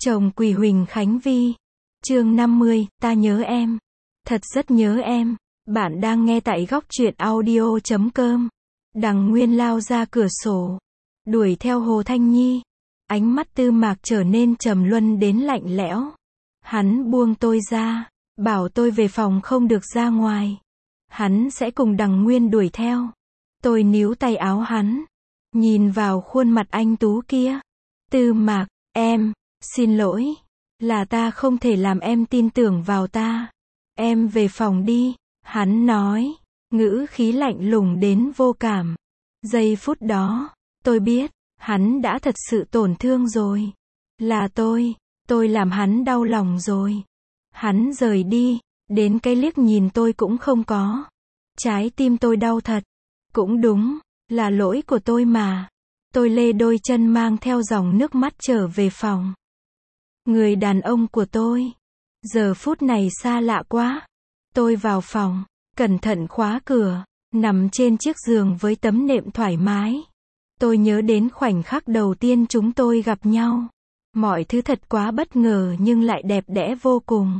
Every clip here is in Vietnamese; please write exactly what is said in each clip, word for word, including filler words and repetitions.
Chồng Quỳ Huỳnh Khánh Vi. Chương năm mươi, ta nhớ em. Thật rất nhớ em. Bạn đang nghe tại góc truyện audio chấm com. Đằng Nguyên lao ra cửa sổ, đuổi theo Hồ Thanh Nhi. Ánh mắt Tư Mạc trở nên trầm luân đến lạnh lẽo. Hắn buông tôi ra, bảo tôi về phòng không được ra ngoài. Hắn sẽ cùng Đằng Nguyên đuổi theo. Tôi níu tay áo hắn, nhìn vào khuôn mặt anh tú kia. Tư Mạc, em, xin lỗi, là ta không thể làm em tin tưởng vào ta. Em về phòng đi, hắn nói, ngữ khí lạnh lùng đến vô cảm. Giây phút đó, tôi biết, hắn đã thật sự tổn thương rồi. Là tôi, tôi làm hắn đau lòng rồi. Hắn rời đi, đến cái liếc nhìn tôi cũng không có. Trái tim tôi đau thật. Cũng đúng, là lỗi của tôi mà. Tôi lê đôi chân mang theo dòng nước mắt trở về phòng. Người đàn ông của tôi, giờ phút này xa lạ quá. Tôi vào phòng, cẩn thận khóa cửa, nằm trên chiếc giường với tấm nệm thoải mái. Tôi nhớ đến khoảnh khắc đầu tiên chúng tôi gặp nhau. Mọi thứ thật quá bất ngờ nhưng lại đẹp đẽ vô cùng.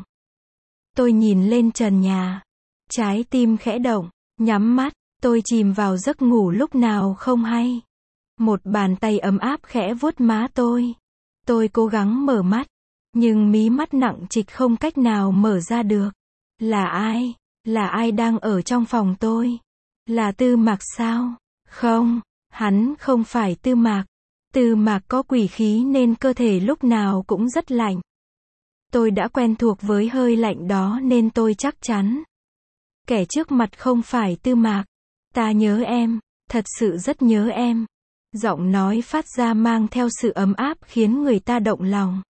Tôi nhìn lên trần nhà, trái tim khẽ động, nhắm mắt, tôi chìm vào giấc ngủ lúc nào không hay. Một bàn tay ấm áp khẽ vuốt má tôi. Tôi cố gắng mở mắt, nhưng mí mắt nặng trịch không cách nào mở ra được. Là ai? Là ai đang ở trong phòng tôi? Là Tư Mạc sao? Không, hắn không phải Tư Mạc. Tư Mạc có quỷ khí nên cơ thể lúc nào cũng rất lạnh. Tôi đã quen thuộc với hơi lạnh đó nên tôi chắc chắn. Kẻ trước mặt không phải Tư Mạc. Ta nhớ em, thật sự rất nhớ em. Giọng nói phát ra mang theo sự ấm áp khiến người ta động lòng.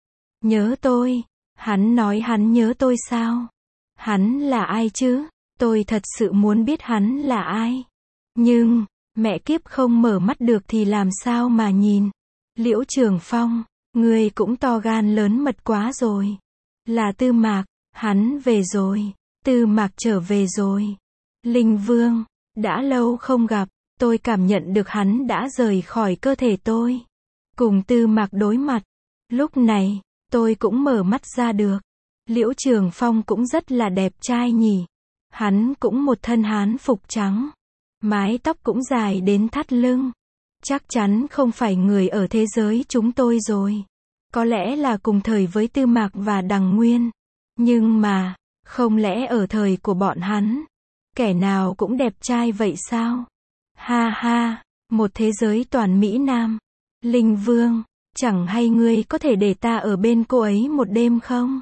Nhớ tôi? Hắn nói hắn nhớ tôi sao? Hắn là ai chứ? Tôi thật sự muốn biết hắn là ai. Nhưng, mẹ kiếp không mở mắt được thì làm sao mà nhìn. Liễu Trường Phong, ngươi cũng to gan lớn mật quá rồi. Là Tư Mạc, hắn về rồi. Tư Mạc trở về rồi. Linh Vương, đã lâu không gặp, tôi cảm nhận được hắn đã rời khỏi cơ thể tôi. Cùng Tư Mạc đối mặt. Lúc này, tôi cũng mở mắt ra được. Liễu Trường Phong cũng rất là đẹp trai nhỉ. Hắn cũng một thân hán phục trắng. Mái tóc cũng dài đến thắt lưng. Chắc chắn không phải người ở thế giới chúng tôi rồi. Có lẽ là cùng thời với Tư Mạc và Đằng Nguyên. Nhưng mà, không lẽ ở thời của bọn hắn, kẻ nào cũng đẹp trai vậy sao? Ha ha, một thế giới toàn Mỹ Nam. Linh Vương, chẳng hay ngươi có thể để ta ở bên cô ấy một đêm không?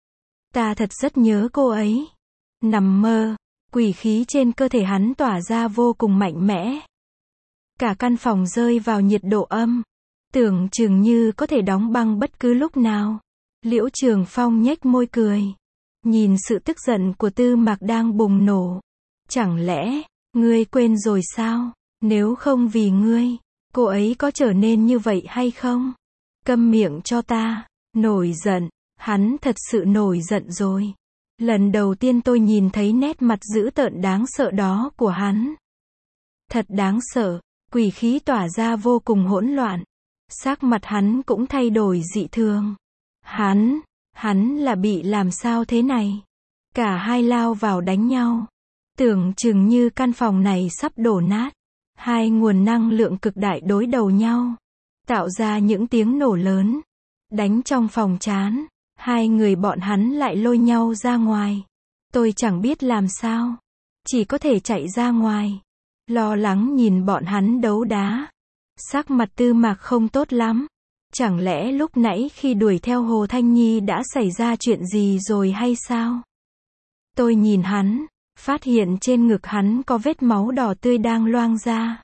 Ta thật rất nhớ cô ấy. Nằm mơ, quỷ khí trên cơ thể hắn tỏa ra vô cùng mạnh mẽ. Cả căn phòng rơi vào nhiệt độ âm. Tưởng chừng như có thể đóng băng bất cứ lúc nào. Liễu Trường Phong nhếch môi cười. Nhìn sự tức giận của Tư Mạc đang bùng nổ. Chẳng lẽ, ngươi quên rồi sao? Nếu không vì ngươi, cô ấy có trở nên như vậy hay không? Câm miệng cho ta. Nổi giận, hắn thật sự nổi giận rồi. Lần đầu tiên tôi nhìn thấy nét mặt dữ tợn đáng sợ đó của hắn. Thật đáng sợ, quỷ khí tỏa ra vô cùng hỗn loạn. Sắc mặt hắn cũng thay đổi dị thường. Hắn, hắn là bị làm sao thế này? Cả hai lao vào đánh nhau. Tưởng chừng như căn phòng này sắp đổ nát. Hai nguồn năng lượng cực đại đối đầu nhau. Tạo ra những tiếng nổ lớn. Đánh trong phòng chán. Hai người bọn hắn lại lôi nhau ra ngoài. Tôi chẳng biết làm sao. Chỉ có thể chạy ra ngoài. Lo lắng nhìn bọn hắn đấu đá. Sắc mặt Tư Mạc không tốt lắm. Chẳng lẽ lúc nãy khi đuổi theo Hồ Thanh Nhi đã xảy ra chuyện gì rồi hay sao? Tôi nhìn hắn, phát hiện trên ngực hắn có vết máu đỏ tươi đang loang ra.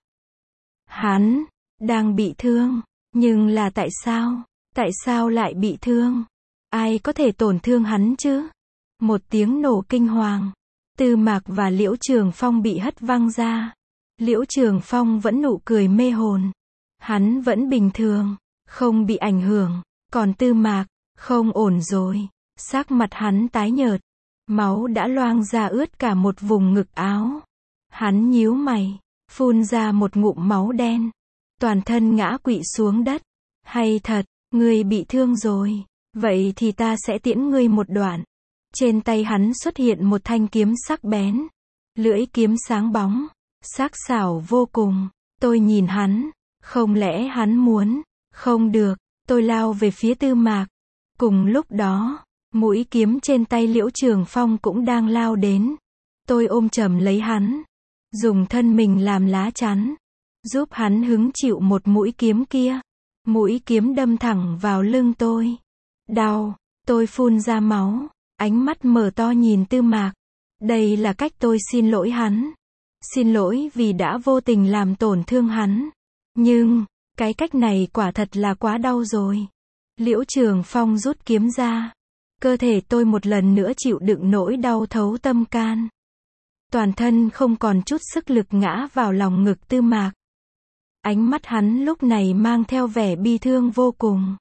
Hắn đang bị thương, nhưng là tại sao? Tại sao lại bị thương? Ai có thể tổn thương hắn chứ? Một tiếng nổ kinh hoàng. Tư Mạc và Liễu Trường Phong bị hất văng ra. Liễu Trường Phong vẫn nụ cười mê hồn. Hắn vẫn bình thường, không bị ảnh hưởng. Còn Tư Mạc, không ổn rồi. Sắc mặt hắn tái nhợt. Máu đã loang ra ướt cả một vùng ngực áo. Hắn nhíu mày, phun ra một ngụm máu đen. Toàn thân ngã quỵ xuống đất. Hay thật, Ngươi bị thương rồi. Vậy thì ta sẽ tiễn ngươi một đoạn. Trên tay hắn xuất hiện một thanh kiếm sắc bén. Lưỡi kiếm sáng bóng. Sắc sảo vô cùng. Tôi nhìn hắn. Không lẽ hắn muốn? Không được. Tôi lao về phía Tư Mạc. Cùng lúc đó, mũi kiếm trên tay Liễu Trường Phong cũng đang lao đến. Tôi ôm chầm lấy hắn. Dùng thân mình làm lá chắn. Giúp hắn hứng chịu một mũi kiếm kia. Mũi kiếm đâm thẳng vào lưng tôi. Đau. Tôi phun ra máu. Ánh mắt mở to nhìn Tư Mạc. Đây là cách tôi xin lỗi hắn. Xin lỗi vì đã vô tình làm tổn thương hắn. Nhưng, cái cách này quả thật là quá đau rồi. Liễu Trường Phong rút kiếm ra. Cơ thể tôi một lần nữa chịu đựng nỗi đau thấu tâm can. Toàn thân không còn chút sức lực ngã vào lòng ngực Tư Mạc. Ánh mắt hắn lúc này mang theo vẻ bi thương vô cùng.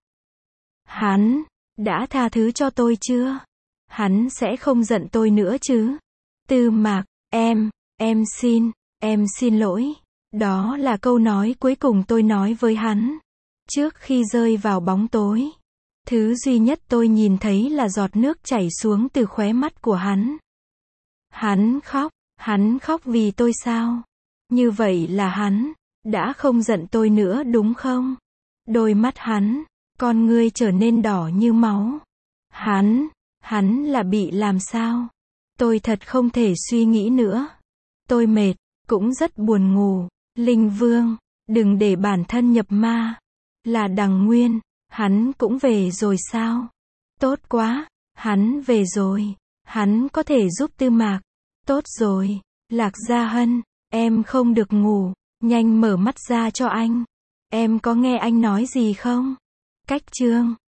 Hắn đã tha thứ cho tôi chưa? Hắn sẽ không giận tôi nữa chứ? Tư Mạc, em, em xin, em xin lỗi. Đó là câu nói cuối cùng tôi nói với hắn. Trước khi rơi vào bóng tối, thứ duy nhất tôi nhìn thấy là giọt nước chảy xuống từ khóe mắt của hắn. Hắn khóc, hắn khóc vì tôi sao? Như vậy là hắn đã không giận tôi nữa đúng không? Đôi mắt hắn, con ngươi trở nên đỏ như máu. Hắn, hắn là bị làm sao? Tôi thật không thể suy nghĩ nữa. Tôi mệt, cũng rất buồn ngủ. Linh Vương, đừng để bản thân nhập ma. Là Đằng Nguyên, hắn cũng về rồi sao? Tốt quá, hắn về rồi. Hắn có thể giúp Tư Mạc. Tốt rồi, Lạc Gia Hân, em không được ngủ. Nhanh mở mắt ra cho anh. Em có nghe anh nói gì không? Cách chương